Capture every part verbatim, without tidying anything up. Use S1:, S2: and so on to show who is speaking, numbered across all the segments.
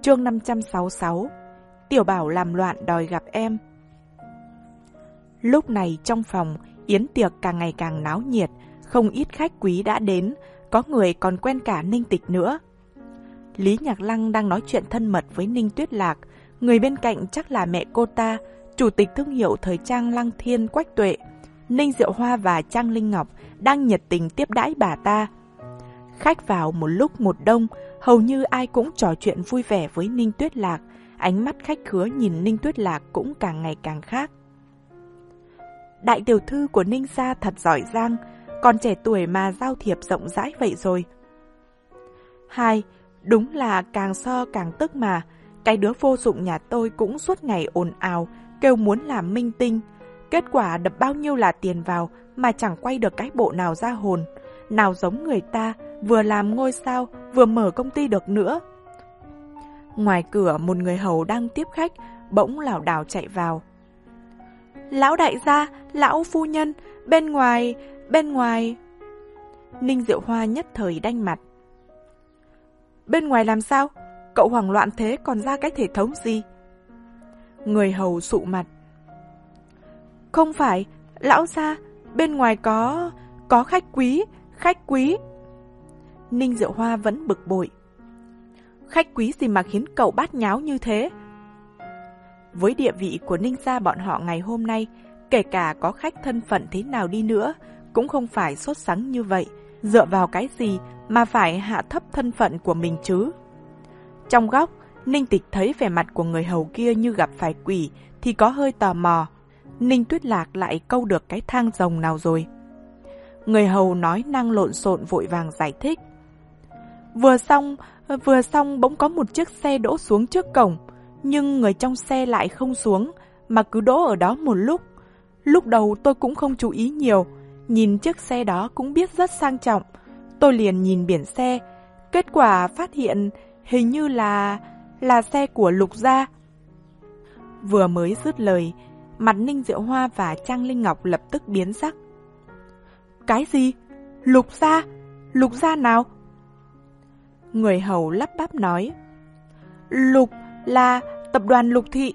S1: Chương năm trăm sáu mươi sáu. Tiểu Bảo làm loạn đòi gặp em. Lúc này trong phòng, yến tiệc càng ngày càng náo nhiệt, không ít khách quý đã đến, có người còn quen cả Ninh Tịch nữa. Lý Nhạc Lăng đang nói chuyện thân mật với Ninh Tuyết Lạc, người bên cạnh chắc là mẹ cô ta, chủ tịch thương hiệu thời trang Lăng Thiên Quách Tuệ. Ninh Diệu Hoa và Trang Linh Ngọc đang nhiệt tình tiếp đãi bà ta. Khách vào một lúc một đông, hầu như ai cũng trò chuyện vui vẻ với Ninh Tuyết Lạc, ánh mắt khách khứa nhìn Ninh Tuyết Lạc cũng càng ngày càng khác. Đại tiểu thư của Ninh gia thật giỏi giang, còn trẻ tuổi mà giao thiệp rộng rãi vậy rồi. Hai, đúng là càng so càng tức mà, cái đứa vô dụng nhà tôi cũng suốt ngày ồn ào, kêu muốn làm minh tinh. Kết quả đập bao nhiêu là tiền vào mà chẳng quay được cái bộ nào ra hồn. Nào giống người ta, vừa làm ngôi sao, vừa mở công ty được nữa. Ngoài cửa một người hầu đang tiếp khách, bỗng lảo đảo chạy vào. Lão đại gia, lão phu nhân, bên ngoài, bên ngoài. Ninh Diệu Hoa nhất thời đanh mặt. Bên ngoài làm sao? Cậu hoảng loạn thế còn ra cái thể thống gì? Người hầu sụ mặt. Không phải, lão gia, bên ngoài có... có khách quý, khách quý. Ninh Diệu Hoa vẫn bực bội. Khách quý gì mà khiến cậu bát nháo như thế? Với địa vị của Ninh gia bọn họ ngày hôm nay, kể cả có khách thân phận thế nào đi nữa, cũng không phải sốt sắng như vậy. Dựa vào cái gì mà phải hạ thấp thân phận của mình chứ? Trong góc, Ninh Tịch thấy vẻ mặt của người hầu kia như gặp phải quỷ thì có hơi tò mò. Ninh Tuyết Lạc lại câu được cái thang rồng nào rồi? Người hầu nói năng lộn xộn vội vàng giải thích. Vừa xong, vừa xong bỗng có một chiếc xe đỗ xuống trước cổng, nhưng người trong xe lại không xuống, mà cứ đỗ ở đó một lúc. Lúc đầu tôi cũng không chú ý nhiều, nhìn chiếc xe đó cũng biết rất sang trọng. Tôi liền nhìn biển xe, kết quả phát hiện hình như là... là xe của Lục gia. Vừa mới dứt lời, mặt Ninh Diệu Hoa và Trang Linh Ngọc lập tức biến sắc. Cái gì? Lục gia? Lục gia nào? Người hầu lắp bắp nói. Lục là tập đoàn Lục Thị.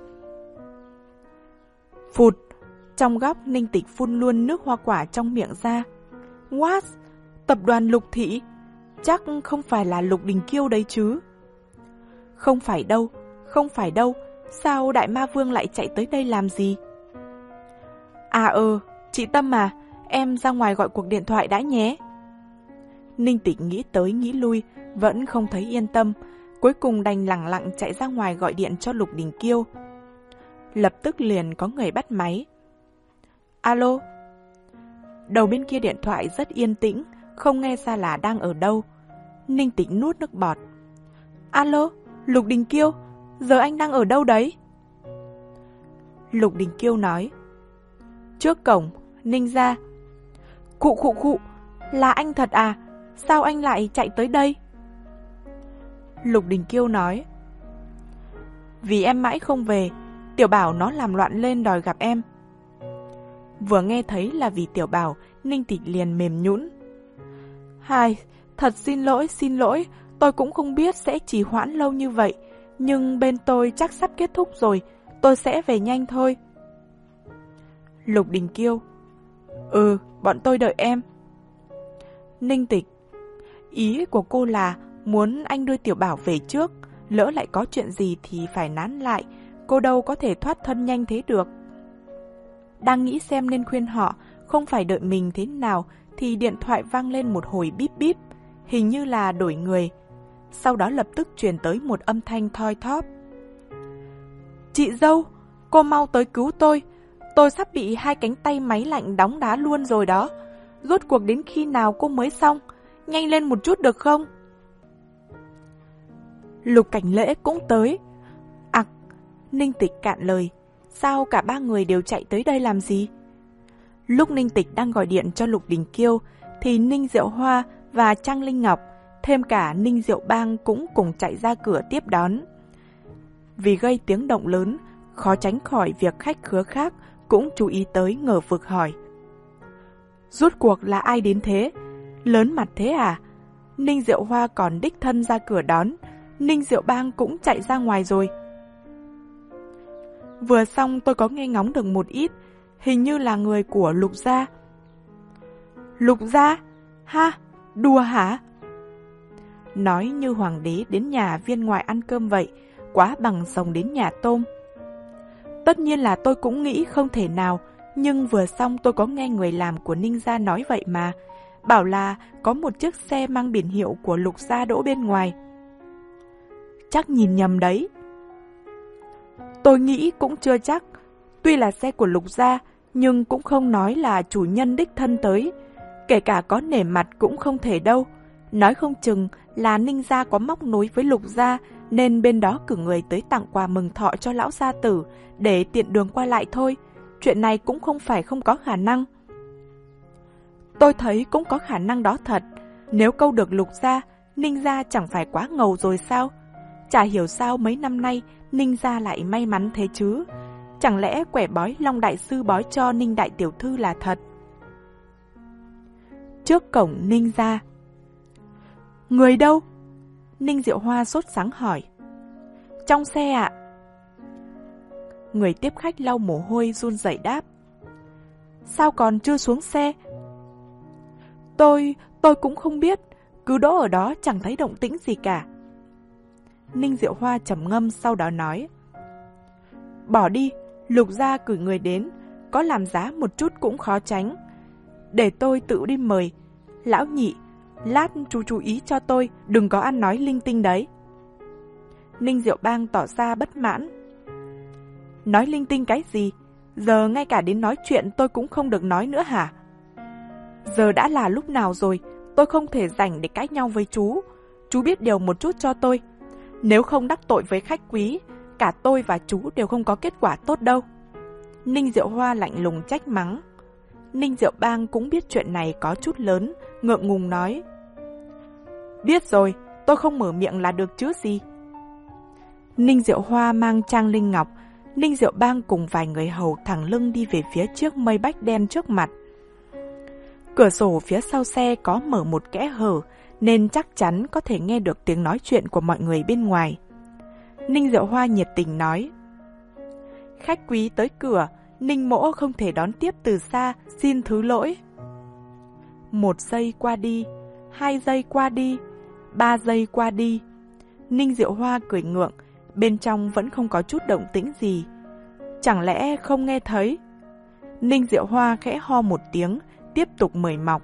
S1: Phụt, trong góc Ninh Tịch phun luôn nước hoa quả trong miệng ra. What? Tập đoàn Lục Thị? Chắc không phải là Lục Đình Kiêu đấy chứ? Không phải đâu, không phải đâu. Sao Đại Ma Vương lại chạy tới đây làm gì? À ờ, chị Tâm à, em ra ngoài gọi cuộc điện thoại đã nhé. Ninh Tịch nghĩ tới nghĩ lui, vẫn không thấy yên tâm. Cuối cùng đành lẳng lặng chạy ra ngoài gọi điện cho Lục Đình Kiêu. Lập tức liền có người bắt máy. Alo? Đầu bên kia điện thoại rất yên tĩnh, không nghe ra là đang ở đâu. Ninh Tịch nuốt nước bọt. Alo, Lục Đình Kiêu, giờ anh đang ở đâu đấy? Lục Đình Kiêu nói. Trước cổng, Ninh gia. Khụ khụ khụ, là anh thật à? Sao anh lại chạy tới đây? Lục Đình Kiêu nói. Vì em mãi không về, Tiểu Bảo nó làm loạn lên đòi gặp em. Vừa nghe thấy là vì Tiểu Bảo, Ninh Tịch liền mềm nhũn. Hai, thật xin lỗi, xin lỗi, tôi cũng không biết sẽ trì hoãn lâu như vậy, nhưng bên tôi chắc sắp kết thúc rồi, tôi sẽ về nhanh thôi. Lục Đình Kiêu. Ừ, bọn tôi đợi em. Ninh Tịch. Ý của cô là muốn anh đưa Tiểu Bảo về trước, lỡ lại có chuyện gì thì phải nán lại, cô đâu có thể thoát thân nhanh thế được. Đang nghĩ xem nên khuyên họ không phải đợi mình thế nào thì điện thoại vang lên một hồi bíp bíp, hình như là đổi người. Sau đó lập tức truyền tới một âm thanh thoi thóp. Chị dâu, cô mau tới cứu tôi, tôi sắp bị hai cánh tay máy lạnh đóng đá luôn rồi đó. Rốt cuộc đến khi nào cô mới xong, nhanh lên một chút được không? Lục Cảnh Lễ cũng tới. Ặc, Ninh Tịch cạn lời. Sao cả ba người đều chạy tới đây làm gì? Lúc Ninh Tịch đang gọi điện cho Lục Đình Kiêu thì Ninh Diệu Hoa và Trang Linh Ngọc, thêm cả Ninh Diệu Bang cũng cùng chạy ra cửa tiếp đón. Vì gây tiếng động lớn, khó tránh khỏi việc khách khứa khác cũng chú ý tới ngờ vực hỏi. Rốt cuộc là ai đến thế? Lớn mặt thế à? Ninh Diệu Hoa còn đích thân ra cửa đón, Ninh Diệu Bang cũng chạy ra ngoài rồi. Vừa xong tôi có nghe ngóng được một ít, hình như là người của Lục gia. Lục gia? Ha, đùa hả? Nói như hoàng đế đến nhà viên ngoại ăn cơm vậy, quá bằng rồng đến nhà tôm. Tất nhiên là tôi cũng nghĩ không thể nào, nhưng vừa xong tôi có nghe người làm của Ninh gia nói vậy mà, bảo là có một chiếc xe mang biển hiệu của Lục gia đỗ bên ngoài. Chắc nhìn nhầm đấy. Tôi nghĩ cũng chưa chắc, tuy là xe của Lục gia, nhưng cũng không nói là chủ nhân đích thân tới, kể cả có nể mặt cũng không thể đâu. Nói không chừng là Ninh gia có móc nối với Lục gia, nên bên đó cử người tới tặng quà mừng thọ cho lão gia tử để tiện đường qua lại thôi. Chuyện này cũng không phải không có khả năng. Tôi thấy cũng có khả năng đó thật. Nếu câu được Lục gia, Ninh gia chẳng phải quá ngầu rồi sao? Chả hiểu sao mấy năm nay Ninh gia lại may mắn thế chứ. Chẳng lẽ quẻ bói Long đại sư bói cho Ninh đại tiểu thư là thật? Trước cổng Ninh gia. Người đâu? Ninh Diệu Hoa sốt sắng hỏi. Trong xe ạ. Người tiếp khách lau mồ hôi run rẩy đáp. Sao còn chưa xuống xe? Tôi, tôi cũng không biết, cứ đỗ ở đó chẳng thấy động tĩnh gì cả. Ninh Diệu Hoa trầm ngâm sau đó nói. Bỏ đi, Lục gia cử người đến, có làm giá một chút cũng khó tránh. Để tôi tự đi mời. Lão nhị, lát chú chú ý cho tôi, đừng có ăn nói linh tinh đấy. Ninh Diệu Bang tỏ ra bất mãn. Nói linh tinh cái gì? Giờ ngay cả đến nói chuyện tôi cũng không được nói nữa hả? Giờ đã là lúc nào rồi, tôi không thể rảnh để cãi nhau với chú. Chú biết điều một chút cho tôi. Nếu không đắc tội với khách quý, cả tôi và chú đều không có kết quả tốt đâu. Ninh Diệu Hoa lạnh lùng trách mắng. Ninh Diệu Bang cũng biết chuyện này có chút lớn, ngượng ngùng nói. Biết rồi, tôi không mở miệng là được chứ gì. Ninh Diệu Hoa mang Trang Linh Ngọc, Ninh Diệu Bang cùng vài người hầu thẳng lưng đi về phía trước mây bách đen trước mặt. Cửa sổ phía sau xe có mở một kẽ hở, nên chắc chắn có thể nghe được tiếng nói chuyện của mọi người bên ngoài. Ninh Diệu Hoa nhiệt tình nói. Khách quý tới cửa, Ninh mỗ không thể đón tiếp từ xa, xin thứ lỗi. Một giây qua đi, hai giây qua đi, ba giây qua đi. Ninh Diệu Hoa cười ngượng, bên trong vẫn không có chút động tĩnh gì. Chẳng lẽ không nghe thấy? Ninh Diệu Hoa khẽ ho một tiếng, tiếp tục mời mọc.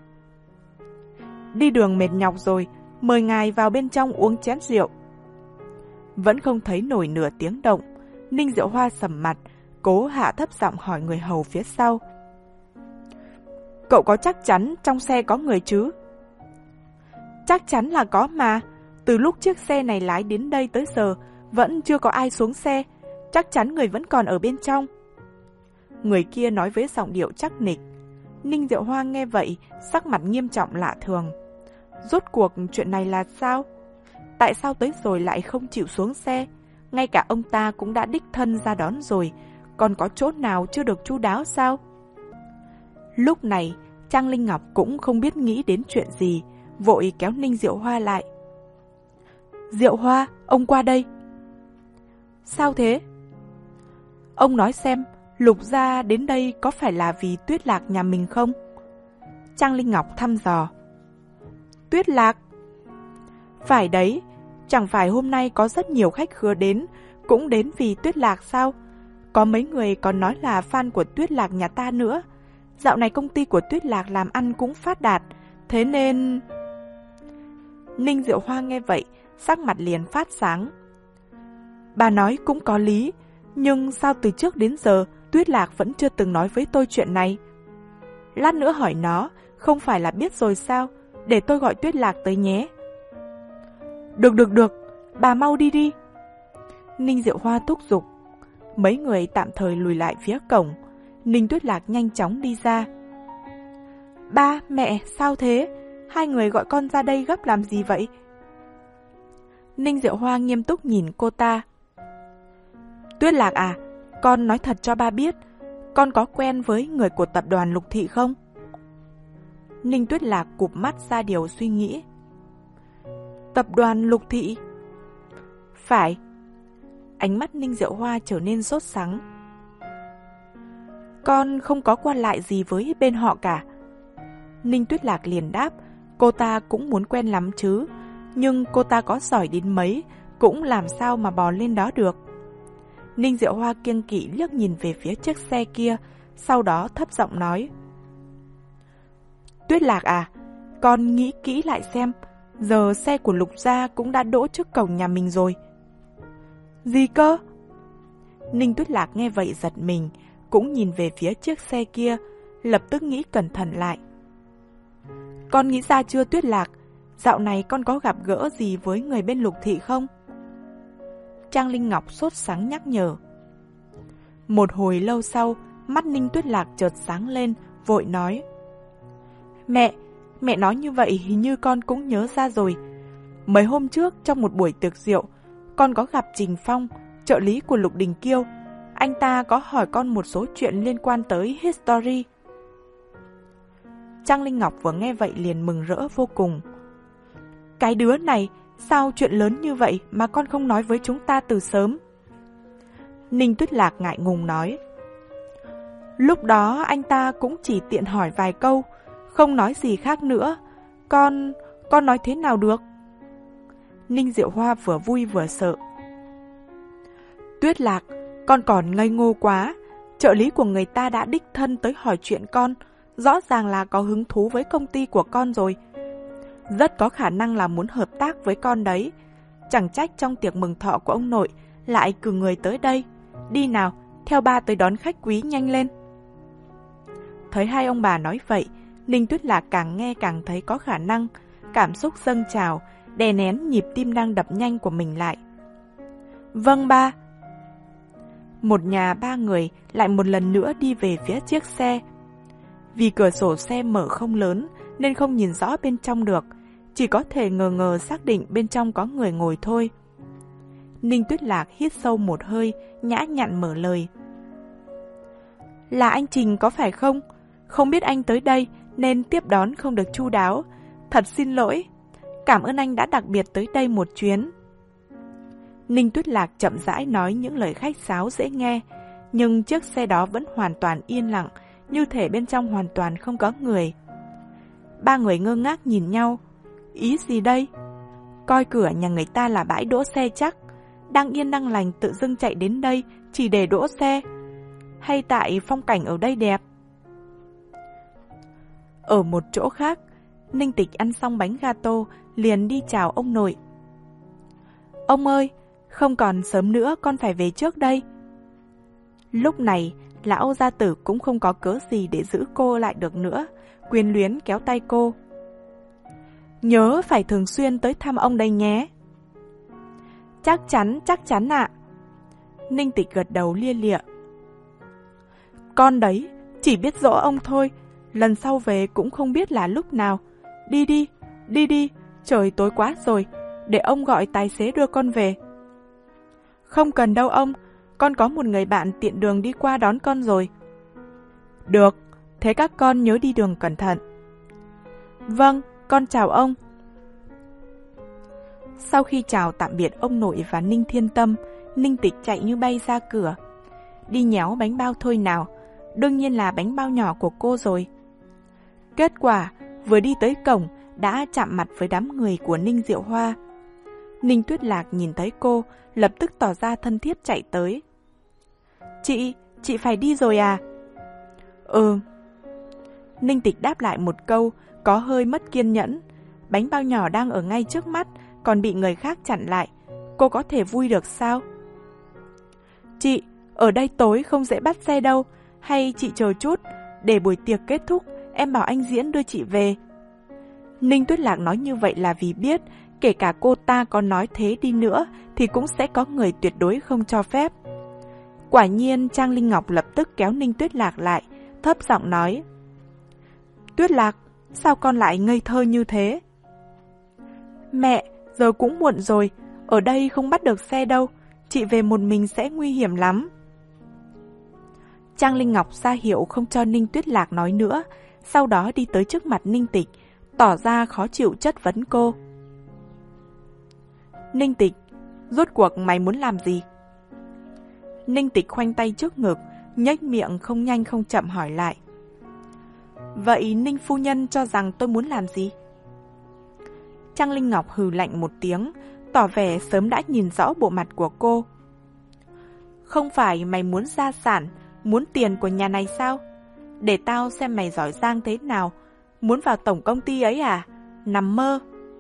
S1: Đi đường mệt nhọc rồi, mời ngài vào bên trong uống chén rượu. Vẫn không thấy nổi nửa tiếng động, Ninh Diệu Hoa sầm mặt, cố hạ thấp giọng hỏi người hầu phía sau. Cậu có chắc chắn trong xe có người chứ? Chắc chắn là có mà, từ lúc chiếc xe này lái đến đây tới giờ, vẫn chưa có ai xuống xe, chắc chắn người vẫn còn ở bên trong. Người kia nói với giọng điệu chắc nịch. Ninh Diệu Hoa nghe vậy, sắc mặt nghiêm trọng lạ thường. Rốt cuộc chuyện này là sao? Tại sao tới rồi lại không chịu xuống xe? Ngay cả ông ta cũng đã đích thân ra đón rồi, còn có chỗ nào chưa được chu đáo sao? Lúc này, Trang Linh Ngọc cũng không biết nghĩ đến chuyện gì, vội kéo Ninh Diệu Hoa lại. Diệu Hoa, ông qua đây. Sao thế? Ông nói xem, Lục gia đến đây có phải là vì Tuyết Lạc nhà mình không? Trang Linh Ngọc thăm dò. Tuyết Lạc? Phải đấy, chẳng phải hôm nay có rất nhiều khách khứa đến, cũng đến vì Tuyết Lạc sao? Có mấy người còn nói là fan của Tuyết Lạc nhà ta nữa. Dạo này công ty của Tuyết Lạc làm ăn cũng phát đạt, thế nên... Ninh Diệu Hoa nghe vậy, sắc mặt liền phát sáng. Bà nói cũng có lý, nhưng sao từ trước đến giờ Tuyết Lạc vẫn chưa từng nói với tôi chuyện này? Lát nữa hỏi nó, không phải là biết rồi sao? Để tôi gọi Tuyết Lạc tới nhé. Được được được, bà mau đi đi. Ninh Diệu Hoa thúc giục. Mấy người tạm thời lùi lại phía cổng. Ninh Tuyết Lạc nhanh chóng đi ra. Ba, mẹ, sao thế? Hai người gọi con ra đây gấp làm gì vậy? Ninh Diệu Hoa nghiêm túc nhìn cô ta. Tuyết Lạc à, con nói thật cho ba biết, con có quen với người của tập đoàn Lục Thị không? Ninh Tuyết Lạc cụp mắt ra điều suy nghĩ. Tập đoàn Lục Thị? phải. Ánh mắt Ninh Diệu Hoa trở nên sốt sắng. Con không có quan lại gì với bên họ cả. Ninh Tuyết Lạc liền đáp, cô ta cũng muốn quen lắm chứ, nhưng cô ta có giỏi đến mấy, cũng làm sao mà bò lên đó được. Ninh Diệu Hoa kiêng kỵ liếc nhìn về phía chiếc xe kia, sau đó thấp giọng nói. Tuyết Lạc à, con nghĩ kỹ lại xem, giờ xe của Lục gia cũng đã đỗ trước cổng nhà mình rồi. Gì cơ? Ninh Tuyết Lạc nghe vậy giật mình, cũng nhìn về phía chiếc xe kia, lập tức nghĩ cẩn thận lại. Con nghĩ ra chưa Tuyết Lạc, dạo này con có gặp gỡ gì với người bên Lục thị không? Trang Linh Ngọc sốt sắng nhắc nhở. Một hồi lâu sau, mắt Ninh Tuyết Lạc chợt sáng lên, vội nói. Mẹ, mẹ nói như vậy hình như con cũng nhớ ra rồi. Mấy hôm trước trong một buổi tiệc rượu, con có gặp Trình Phong, trợ lý của Lục Đình Kiêu. Anh ta có hỏi con một số chuyện liên quan tới history. Trang Linh Ngọc vừa nghe vậy liền mừng rỡ vô cùng. Cái đứa này, sao chuyện lớn như vậy mà con không nói với chúng ta từ sớm? Ninh Tuyết Lạc ngại ngùng nói. Lúc đó anh ta cũng chỉ tiện hỏi vài câu, không nói gì khác nữa. Con, con nói thế nào được? Ninh Diệu Hoa vừa vui vừa sợ. Tuyết Lạc, con còn ngây ngô quá. Trợ lý của người ta đã đích thân tới hỏi chuyện con, rõ ràng là có hứng thú với công ty của con rồi. Rất có khả năng là muốn hợp tác với con đấy. Chẳng trách trong tiệc mừng thọ của ông nội lại cử người tới đây. Đi nào, theo ba tới đón khách quý nhanh lên. Thấy hai ông bà nói vậy, Ninh Tuyết Lạc càng nghe càng thấy có khả năng, cảm xúc dâng trào, đè nén nhịp tim đang đập nhanh của mình lại. Vâng ba. Một nhà ba người lại một lần nữa đi về phía chiếc xe. Vì cửa sổ xe mở không lớn nên không nhìn rõ bên trong được, chỉ có thể ngờ ngờ xác định bên trong có người ngồi thôi. Ninh Tuyết Lạc hít sâu một hơi, nhã nhặn mở lời. Là anh Trình có phải không? Không biết anh tới đây nên tiếp đón không được chu đáo. Thật xin lỗi. Cảm ơn anh đã đặc biệt tới đây một chuyến. Ninh Tuyết Lạc chậm rãi nói những lời khách sáo dễ nghe, nhưng chiếc xe đó vẫn hoàn toàn yên lặng, như thể bên trong hoàn toàn không có người. Ba người ngơ ngác nhìn nhau. Ý gì đây? Coi cửa nhà người ta là bãi đỗ xe chắc. Đang yên đang lành tự dưng chạy đến đây chỉ để đỗ xe. Hay tại phong cảnh ở đây đẹp? Ở một chỗ khác, Ninh Tịch ăn xong bánh gato liền đi chào ông nội. Ông ơi, không còn sớm nữa, con phải về trước đây. Lúc này, lão gia tử cũng không có cớ gì để giữ cô lại được nữa, quyến luyến kéo tay cô. Nhớ phải thường xuyên tới thăm ông đây nhé. Chắc chắn, chắc chắn ạ. Ninh Tịch gật đầu lia lịa. Con đấy, chỉ biết dỗ ông thôi, lần sau về cũng không biết là lúc nào. Đi đi, đi đi, trời tối quá rồi, để ông gọi tài xế đưa con về. Không cần đâu ông, con có một người bạn tiện đường đi qua đón con rồi. Được, thế các con nhớ đi đường cẩn thận. Vâng, con chào ông. Sau khi chào tạm biệt ông nội và Ninh Thiên Tâm, Ninh Tịch chạy như bay ra cửa. Đi nhéo bánh bao thôi nào, đương nhiên là bánh bao nhỏ của cô rồi. Kết quả, vừa đi tới cổng, đã chạm mặt với đám người của Ninh Diệu Hoa. Ninh Tuyết Lạc nhìn thấy cô, lập tức tỏ ra thân thiết chạy tới. Chị, chị phải đi rồi à? Ừ. Ninh Tịch đáp lại một câu, có hơi mất kiên nhẫn. Bánh bao nhỏ đang ở ngay trước mắt, còn bị người khác chặn lại. Cô có thể vui được sao? Chị, ở đây tối không dễ bắt xe đâu. Hay chị chờ chút, để buổi tiệc kết thúc, em bảo anh Diễn đưa chị về. Ninh Tuyết Lạc nói như vậy là vì biết, kể cả cô ta có nói thế đi nữa, thì cũng sẽ có người tuyệt đối không cho phép. Quả nhiên, Trang Linh Ngọc lập tức kéo Ninh Tuyết Lạc lại, thấp giọng nói. Tuyết Lạc, sao con lại ngây thơ như thế? Mẹ, giờ cũng muộn rồi, ở đây không bắt được xe đâu, chị về một mình sẽ nguy hiểm lắm. Trang Linh Ngọc ra hiệu không cho Ninh Tuyết Lạc nói nữa, sau đó đi tới trước mặt Ninh Tịch, tỏ ra khó chịu chất vấn cô. Ninh Tịch, Rốt cuộc mày muốn làm gì? Ninh Tịch khoanh tay trước ngực, nhếch miệng không nhanh không chậm hỏi lại. Vậy Ninh phu nhân cho rằng tôi muốn làm gì? Trang Linh Ngọc hừ lạnh một tiếng, tỏ vẻ sớm đã nhìn rõ bộ mặt của cô. Không phải mày muốn gia sản, muốn tiền của nhà này sao? Để tao xem mày giỏi giang thế nào. Muốn vào tổng công ty ấy à? Nằm mơ.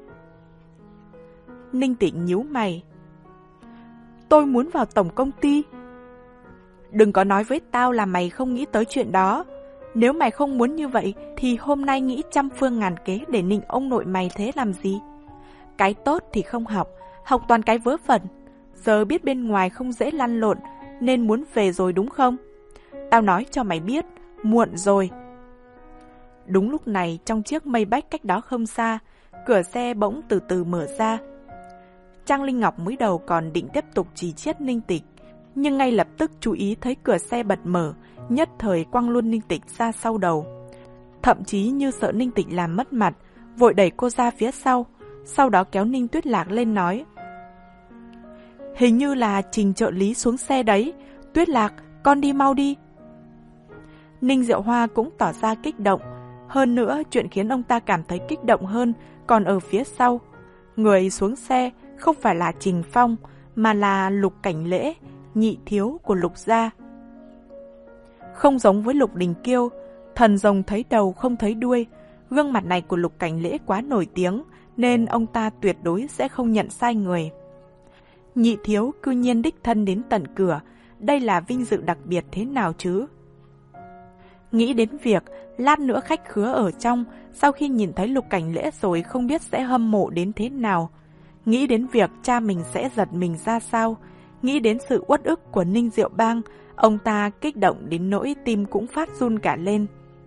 S1: Ninh Tịnh nhíu mày. Tôi muốn vào tổng công ty. Đừng có nói với tao là mày không nghĩ tới chuyện đó. Nếu mày không muốn như vậy thì hôm nay nghĩ trăm phương ngàn kế để nịnh ông nội mày thế làm gì? Cái tốt thì không học, học toàn cái vớ vẩn. Giờ biết bên ngoài không dễ lăn lộn nên muốn về rồi đúng không? Tao nói cho mày biết, muộn rồi. Đúng lúc này, trong chiếc Maybach cách đó không xa, cửa xe bỗng từ từ mở ra. Trang Linh Ngọc mới đầu còn định tiếp tục chỉ chiết Ninh Tịch, nhưng ngay lập tức chú ý thấy cửa xe bật mở, nhất thời quăng luôn Ninh Tịch ra sau đầu. Thậm chí như sợ Ninh Tịch làm mất mặt, vội đẩy cô ra phía sau, sau đó kéo Ninh Tuyết Lạc lên nói. Hình như là Trình trợ lý xuống xe đấy, Tuyết Lạc, con đi mau đi. Ninh Diệu Hoa cũng tỏ ra kích động, hơn nữa chuyện khiến ông ta cảm thấy kích động hơn còn ở phía sau. Người xuống xe không phải là Trình Phong, mà là Lục Cảnh Lễ, nhị thiếu của Lục gia. Không giống với Lục Đình Kiêu, thần rồng thấy đầu không thấy đuôi, gương mặt này của Lục Cảnh Lễ quá nổi tiếng, nên ông ta tuyệt đối sẽ không nhận sai người. Nhị thiếu cư nhiên đích thân đến tận cửa, đây là vinh dự đặc biệt thế nào chứ? Nghĩ đến việc lát nữa khách khứa ở trong, sau khi nhìn thấy Lục Cảnh Lễ rồi không biết sẽ hâm mộ đến thế nào. Nghĩ đến việc cha mình sẽ giật mình ra sao. Nghĩ đến sự uất ức của Ninh Diệu Bang, ông ta kích động đến nỗi tim cũng phát run cả lên.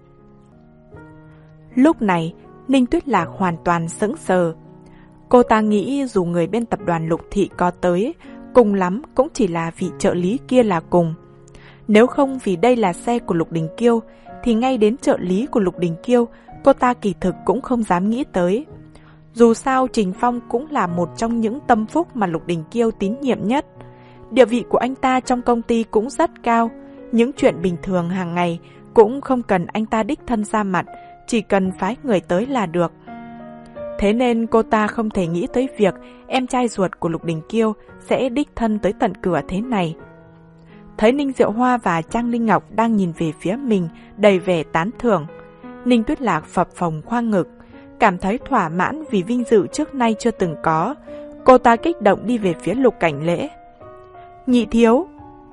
S1: Lúc này, Ninh Tuyết Lạc hoàn toàn sững sờ. Cô ta nghĩ dù người bên tập đoàn Lục Thị có tới, cùng lắm cũng chỉ là vị trợ lý kia là cùng. Nếu không vì đây là xe của Lục Đình Kiêu, thì ngay đến trợ lý của Lục Đình Kiêu, cô ta kỳ thực cũng không dám nghĩ tới. Dù sao Trình Phong cũng là một trong những tâm phúc mà Lục Đình Kiêu tín nhiệm nhất. Địa vị của anh ta trong công ty cũng rất cao, những chuyện bình thường hàng ngày cũng không cần anh ta đích thân ra mặt, chỉ cần phái người tới là được. Thế nên cô ta không thể nghĩ tới việc em trai ruột của Lục Đình Kiêu sẽ đích thân tới tận cửa thế này. Thấy Ninh Diệu Hoa và Trang Linh Ngọc đang nhìn về phía mình đầy vẻ tán thưởng, Ninh Tuyết Lạc phập phồng khoang ngực, cảm thấy thỏa mãn vì vinh dự trước nay chưa từng có. Cô ta kích động đi về phía Lục Cảnh Lễ. Nhị thiếu.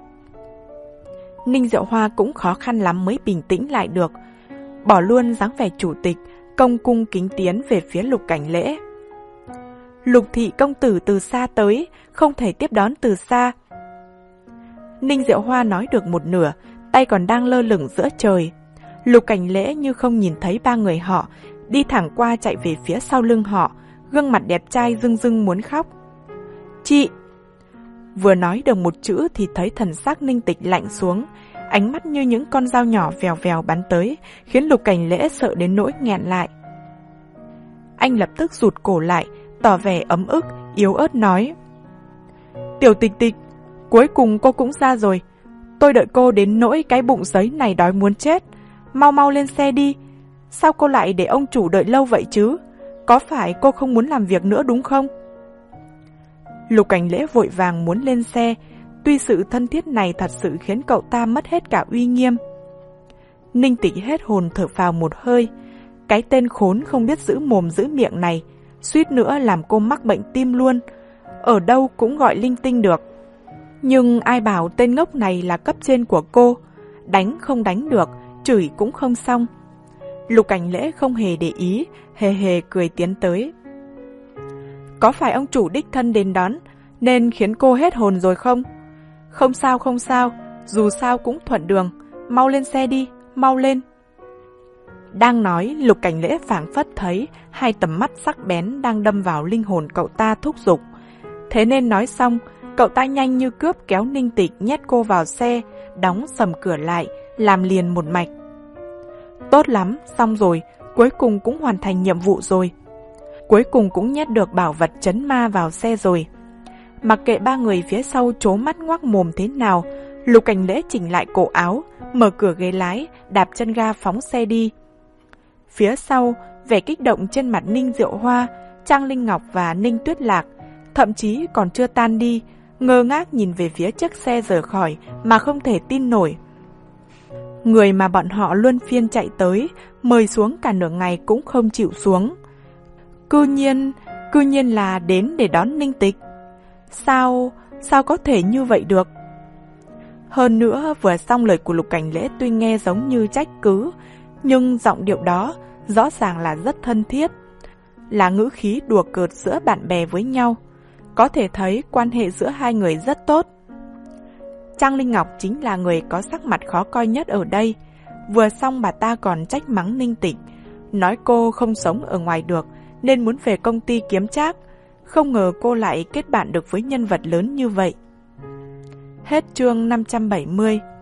S1: Ninh Diệu Hoa cũng khó khăn lắm mới bình tĩnh lại được, bỏ luôn dáng vẻ chủ tịch, công cung kính tiến về phía Lục Cảnh Lễ. Lục thị công tử từ xa tới, không thể tiếp đón từ xa. Ninh Diệu Hoa nói được một nửa, tay còn đang lơ lửng giữa trời. Lục Cảnh Lễ như không nhìn thấy ba người họ, đi thẳng qua chạy về phía sau lưng họ, gương mặt đẹp trai rưng rưng muốn khóc. Chị! Vừa nói được một chữ thì thấy thần sắc Ninh Tịch lạnh xuống, ánh mắt như những con dao nhỏ vèo vèo bắn tới, khiến Lục Cảnh Lễ sợ đến nỗi nghẹn lại. Anh lập tức rụt cổ lại, tỏ vẻ ấm ức, yếu ớt nói. Tiểu Tịch Tịch, cuối cùng cô cũng ra rồi. Tôi đợi cô đến nỗi cái bụng giấy này đói muốn chết. Mau mau lên xe đi. Sao cô lại để ông chủ đợi lâu vậy chứ? Có phải cô không muốn làm việc nữa đúng không? Lục Cảnh Lễ vội vàng muốn lên xe, tuy sự thân thiết này thật sự khiến cậu ta mất hết cả uy nghiêm. Ninh Tịch hết hồn thở phào một hơi. Cái tên khốn không biết giữ mồm giữ miệng này, suýt nữa làm cô mắc bệnh tim luôn. Ở đâu cũng gọi linh tinh được. Nhưng ai bảo tên ngốc này là cấp trên của cô, đánh không đánh được, chửi cũng không xong. Lục Cảnh Lễ không hề để ý, hề hề cười tiến tới. Có phải ông chủ đích thân đến đón nên khiến cô hết hồn rồi không? Không sao không sao, dù sao cũng thuận đường. Mau lên xe đi, mau lên. Đang nói, Lục Cảnh Lễ phảng phất thấy hai tầm mắt sắc bén đang đâm vào linh hồn cậu ta thúc giục. Thế nên nói xong, cậu ta nhanh như cướp kéo Ninh Tịch nhét cô vào xe, đóng sầm cửa lại, làm liền một mạch. Tốt lắm, xong rồi, cuối cùng cũng hoàn thành nhiệm vụ rồi. Cuối cùng cũng nhét được bảo vật trấn ma vào xe rồi. Mặc kệ ba người phía sau trố mắt ngoác mồm thế nào, Lục Cảnh Lễ chỉnh lại cổ áo, mở cửa ghế lái, đạp chân ga phóng xe đi. Phía sau, vẻ kích động trên mặt Ninh Diệu Hoa, Trang Linh Ngọc và Ninh Tuyết Lạc, thậm chí còn chưa tan đi, ngơ ngác nhìn về phía chiếc xe rời khỏi mà không thể tin nổi. Người mà bọn họ luân phiên chạy tới, mời xuống cả nửa ngày cũng không chịu xuống. Cư nhiên, cư nhiên là đến để đón Ninh Tịch. Sao, sao có thể như vậy được? Hơn nữa, vừa xong lời của Lục Cảnh Lễ tuy nghe giống như trách cứ, nhưng giọng điệu đó rõ ràng là rất thân thiết, là ngữ khí đùa cợt giữa bạn bè với nhau. Có thể thấy quan hệ giữa hai người rất tốt. Trang Linh Ngọc chính là người có sắc mặt khó coi nhất ở đây. Vừa xong bà ta còn trách mắng Ninh Tịch, nói cô không sống ở ngoài được nên muốn về công ty kiếm trác. Không ngờ cô lại kết bạn được với nhân vật lớn như vậy. Hết chương năm trăm bảy mươi.